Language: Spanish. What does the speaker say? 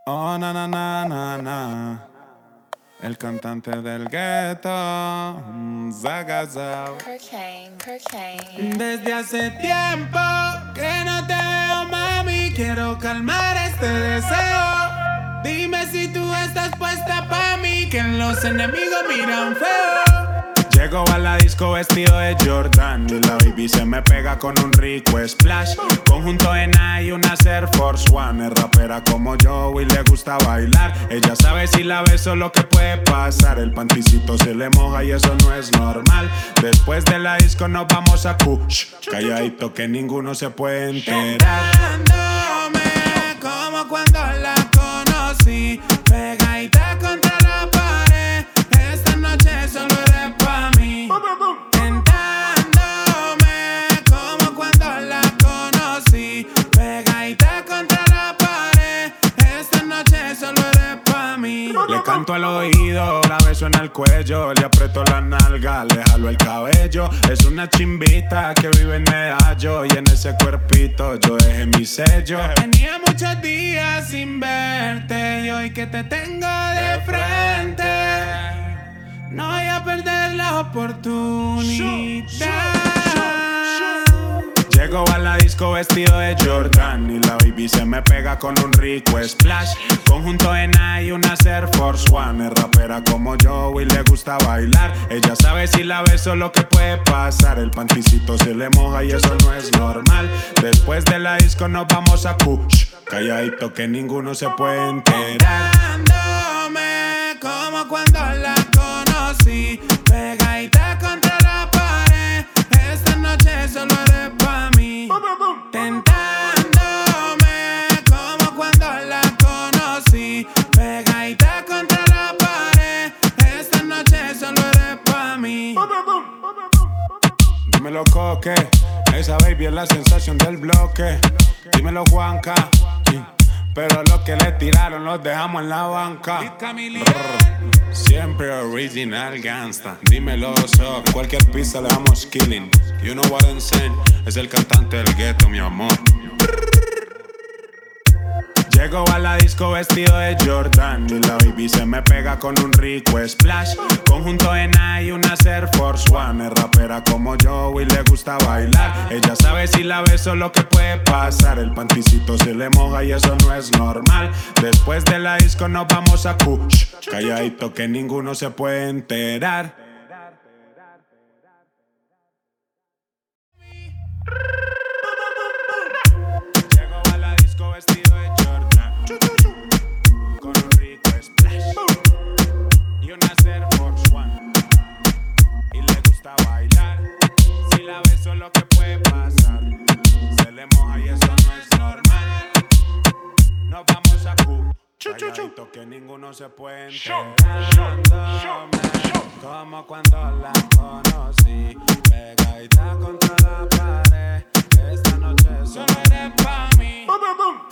Oh, na, na, na, na, na. El cantante del gueto, Zagazao. Desde hace tiempo que no te veo, mami. Quiero calmar este deseo. Dime si tú estás puesta pa' mí, que los enemigos miran feo. Llego a la disco vestido de Jordan y la baby se me pega con un rico splash. Conjunto en y una Air Force One. Es rapera como yo y le gusta bailar. Ella sabe si la beso lo que puede pasar. El panticito se le moja y eso no es normal. Después de la disco nos vamos a Kush. Calladito que ninguno se puede enterar. Dándome como cuando la conocí, pegadita contra la pared. Esta noche solo eres pa' mí. Tentándome como cuando la conocí, pegadita contra la pared. Esta noche solo eres pa' mí. Le canto al oído, la beso en el cuello, le aprieto la nalga, le jalo el cabello. Es una chimbita que vive en Medallo y en ese cuerpito yo dejé mi sello. Tenía muchos días sin verte y hoy que te tengo de frente no voy a perder la oportunidad. Llego a la disco vestido de Jordan y la baby se me pega con un rico splash. Conjunto en y una Air Force One. Es rapera como yo y le gusta bailar. Ella sabe si la beso lo que puede pasar. El panticito se le moja y eso no es normal. Después de la disco nos vamos a Kush. Calladito que ninguno se puede enterar. Dándome como cuando la conocí, pegadita contra la pared. Esta noche solo eres pa' mí. Tentándome como cuando la conocí, pegadita contra la pared. Esta noche solo eres pa' mí. Dímelo, Coque, esa baby es la sensación del bloque. Dímelo, Juanca, pero los que le tiraron los dejamos en la banca. Siempre original gangsta. Dímelo, so, cualquier pista le damos killing. You know what I'm saying. Es el cantante del gueto, mi amor. Llego a la disco vestido de Jordan y la baby se me pega con un rico splash. Conjunto en y una Air Force One. Es rapera como yo y le gusta bailar. Ella sabe si la beso lo que puede pasar. El panticito se le moja y eso no es normal. Después de la disco nos vamos a Kush. Calladito que ninguno se puede enterar. Lo que puede pasar, se le moja y eso no es normal. Nos vamos a calladito que ninguno se puede enterar. Como cuando la conocí, pegadita contra la pared. Esta noche solo eres pa' mí.